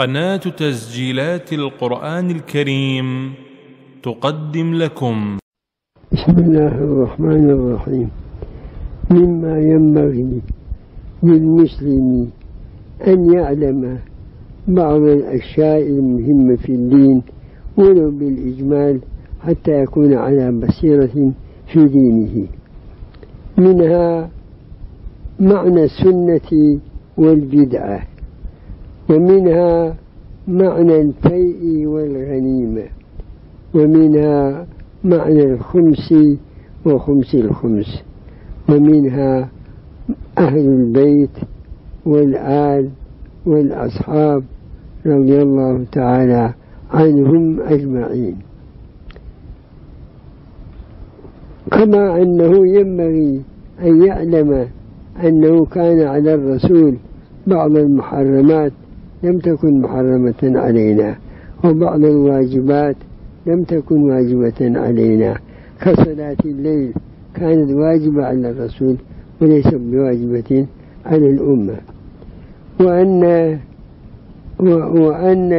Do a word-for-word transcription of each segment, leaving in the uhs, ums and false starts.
قناة تسجيلات القرآن الكريم تقدم لكم. بسم الله الرحمن الرحيم. مما ينبغي للمسلم أن يعلم بعض الأشياء المهمة في الدين ولو بالإجمال حتى يكون على بصيرة في دينه. منها معنى السنة والبدعة، ومنها معنى الفيء والغنيمة، ومنها معنى الخمس وخمس الخمس، ومنها أهل البيت والآل والأصحاب رضي الله تعالى عنهم أجمعين. كما أنه ينبغي أن يعلم أنه كان على الرسول بعض المحرمات لم تكن محرمة علينا، وبعض الواجبات لم تكن واجبة علينا، كصلاة الليل كانت واجبة على الرسول وليست بواجبة على الأمة. وأن وأن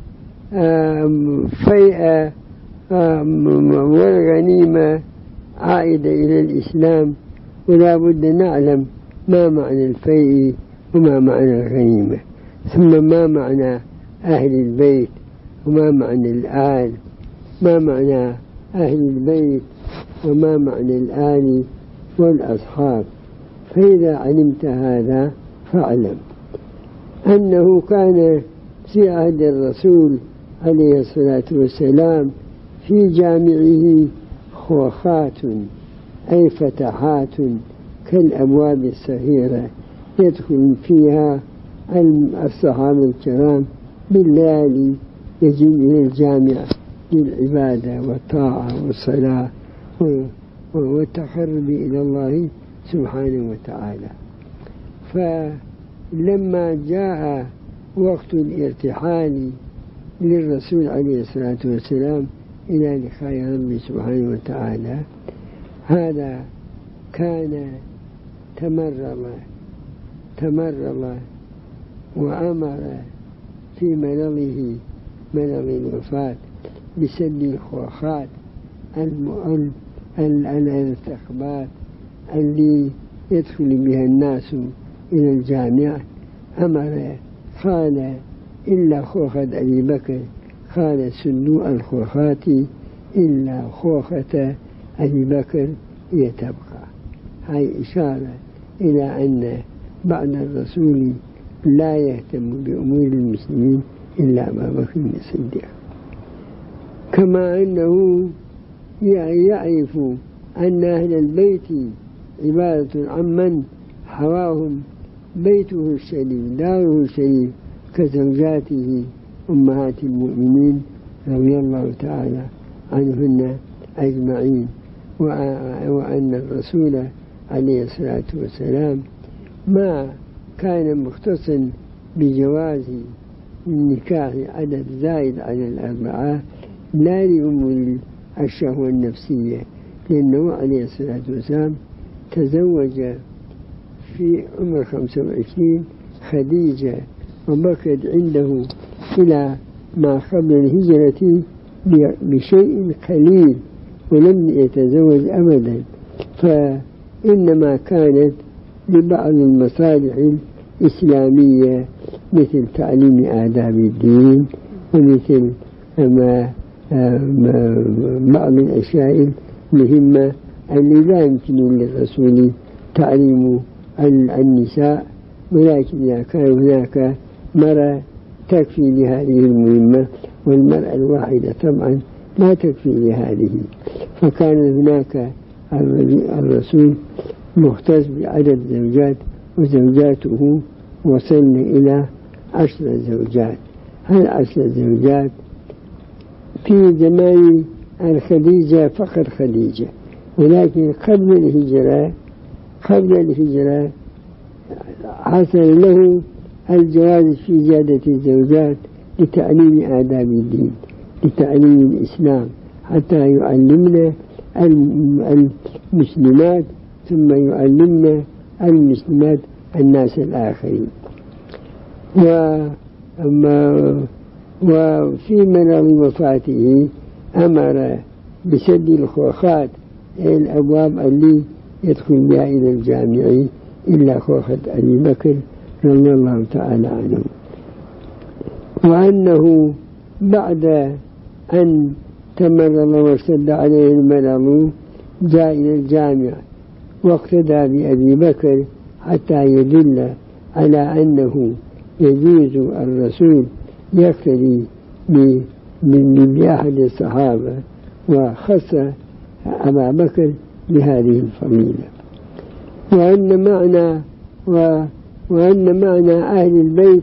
الفيء والغنيمة عائدة إلى الإسلام، ولا بد نعلم ما معنى الفيء وما معنى الغنيمة، ثم ما معنى أهل البيت وما معنى الآل، ما معنى أهل البيت وما معنى الآل والأصحاب. فإذا علمت هذا فاعلم أنه كان في عهد الرسول عليه الصلاة والسلام في جامعه خوخات أي فتحات كالأبواب الصغيرة يدخل فيها الصحابة الكرام بالليالي، يجيء إلى الجامع للعبادة والطاعة والصلاة والتقرب إلى الله سبحانه وتعالى. فلما جاء وقت الارتحال للرسول عليه الصلاة والسلام إلى لقاء ربه سبحانه وتعالى، هذا كان تمرض تمرض وأمر في مرضه مرض الوفاة بسد الخوخات الثقبات اللي يدخل بها الناس إلى الجامع. أمر قال إلا خوخة أبي بكر، قال سدوا الخوخات إلا خوخة أبي بكر هي تبقى. هاي إشارة إلى أن بعد الرسول لا يهتم بأمور المسلمين إلا أبا بكر الصديق. كما أنه يعرف أن أهل البيت عبادة عمن حواهم بيته الشريف داره الشريف كزوجاته أمهات المؤمنين رضي الله تعالى عنهن أجمعين. وأن الرسول عليه الصلاة والسلام ما كان مختصا بجواز النكاح عدد زائد على الأربعة لا لأمور الشهوة النفسية، لأنه عليه الصلاة والسلام تزوج في عمر خمسة وعشرين خديجة وبقيت عنده إلى ما قبل الهجرة بشيء قليل ولم يتزوج أبدا، فإنما كانت لبعض المصالح الإسلامية مثل تعليم آداب الدين، ومثل ما بعض الأشياء المهمة التي لا يمكن للرسول تعليم النساء، ولكن إذا كان هناك مرأة تكفي لهذه المهمة، والمرأة الواحدة طبعا لا تكفي لهذه، فكان هناك الرسول مختص بعدد زوجات، وزوجاته وصلن إلى عشر زوجات. هالعشر زوجات في زمان الخديجة فقط خديجة، ولكن قبل الهجرة قبل الهجرة حصل له الجواز في زيادة الزوجات لتعليم آداب الدين، لتعليم الإسلام، حتى يعلمنا المسلمات ثم يعلمنا المسلمات الناس الآخرين. وفي مرض وفاته أمر بسد الخوخات، الأبواب اللي يدخل بها إلى الجامع إلا خوخة أبي بكر رضي الله تعالى عنه. وأنه بعد أن تمرض واشتد عليه المرض جاء إلى الجامع واقتدى بأبي بكر حتى يدل على أنه يجوز الرسول يقتدي بأحد الصحابة، وخص أبا بكر بهذه الفضيلة. وأن معنى وأن معنى أهل البيت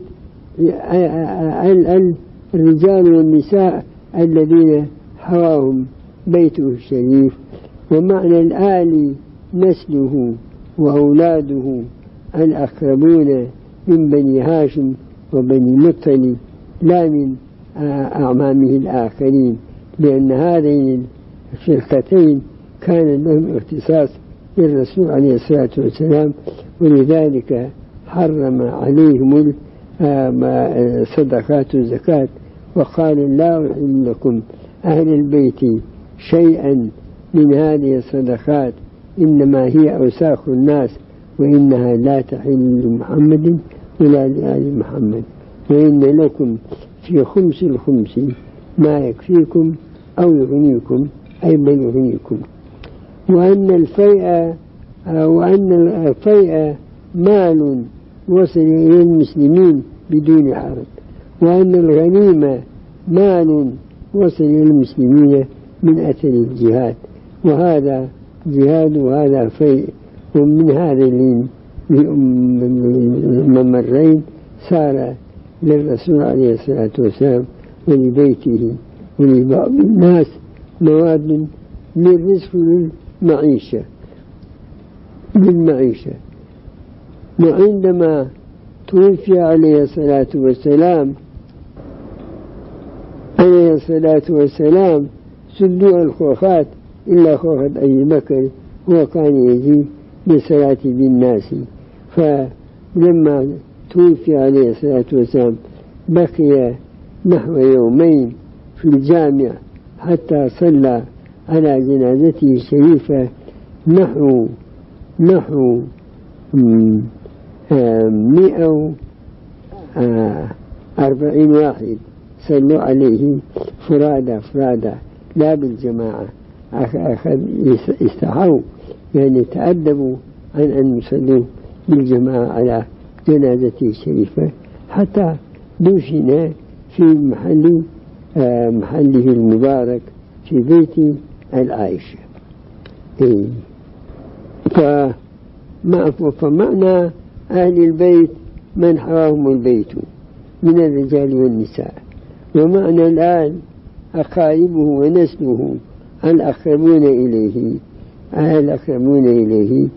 الرجال والنساء الذين حواهم بيته الشريف، ومعنى الآل نسله وأولاده الأقربون من بني هاشم وبني مطلب لا من أعمامه الآخرين، لأن هذين الفرقتين كان لهم اختصاص للرسول عليه الصلاة والسلام، ولذلك حرم عليهم صدقات الزكاة، وقال لا أحل لكم أهل البيت شيئا من هذه الصدقات، إنما هي أوساخ الناس وإنها لا تحل لمحمد ولا لآل محمد، وإن لكم في خمس الخمس ما يكفيكم أو يغنيكم، أي بل يغنيكم. وأن الفيء وأن الفيء مال وصل إلى المسلمين بدون حرب، وأن الغنيمة مال وصل إلى المسلمين من أثر الجهاد، وهذا جهاد وهذا فيء. ومن هذين الممرين صار للرسول عليه الصلاة والسلام ولبيته ولبعض الناس مواد للرزق للمعيشة للمعيشة وعندما توفي عليه الصلاة والسلام عليه الصلاة والسلام سدوا الخوخات إلا خوخة أبي بكر، هو كان يجيب بالصلاة بالناس. فلما توفي عليه الصلاة والسلام بقي نحو يومين في الجامع حتى صلى على جنازته الشريفة نحو نحو مئة وأربعين واحد صلوا عليه فرادى فرادى لا بالجماعة، أخذ استحوا يعني تأدبوا عن أن يصلوا بالجماعة على جنازته الشريفة حتى دفن في محل محله المبارك في بيت العائشة. فمعنى أهل البيت من حواهم البيت من الرجال والنساء، ومعنى الآل أقاربه ونسله الأقربون إليه الأقربون إليه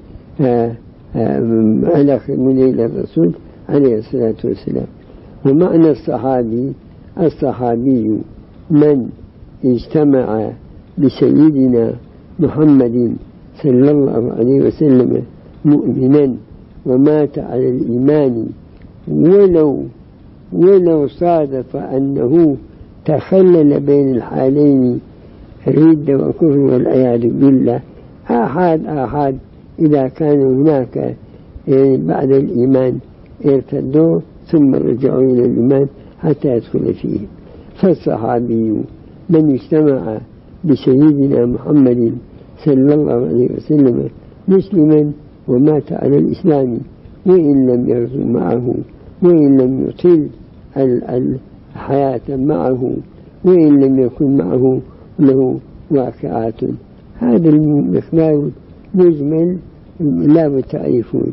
الأقربون إلى الرسول عليه الصلاة والسلام. ومعنى الصحابي الصحابي من اجتمع بسيدنا محمد صلى الله عليه وسلم مؤمنا ومات على الإيمان ولو ولو صادف أنه تخلل بين الحالين رد وكفر والعياذ بالله، آحاد آحاد إذا كان هناك يعني بعد الإيمان ارتدوا ثم رجعوا إلى الإيمان حتى يدخل فيه. فالصحابي من اجتمع بسيدنا محمد صلى الله عليه وسلم مسلما ومات على الإسلام وإن لم يرزو معه وإن لم يطيل الحياة معه وإن لم يكن معه له واقعات. هذا المقدار مجمل لا بتعرفون.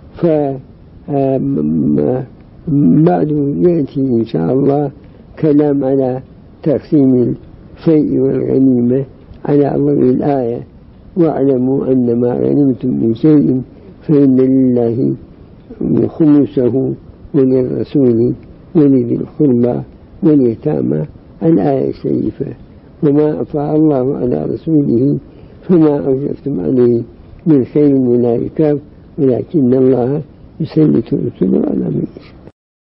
فبعد يأتي إن شاء الله كلام على تقسيم الفيء والغنيمة على ضوء الآية: واعلموا أن ما غنمتم من شيء فإن لله خمسه وللرسول ولذي القربى واليتامى، الآية الشريفة. وما أفاء الله على رسوله فما أوجفتم عليه من خير ولا ركاب ولكن الله يسلط رسله على من يشاء.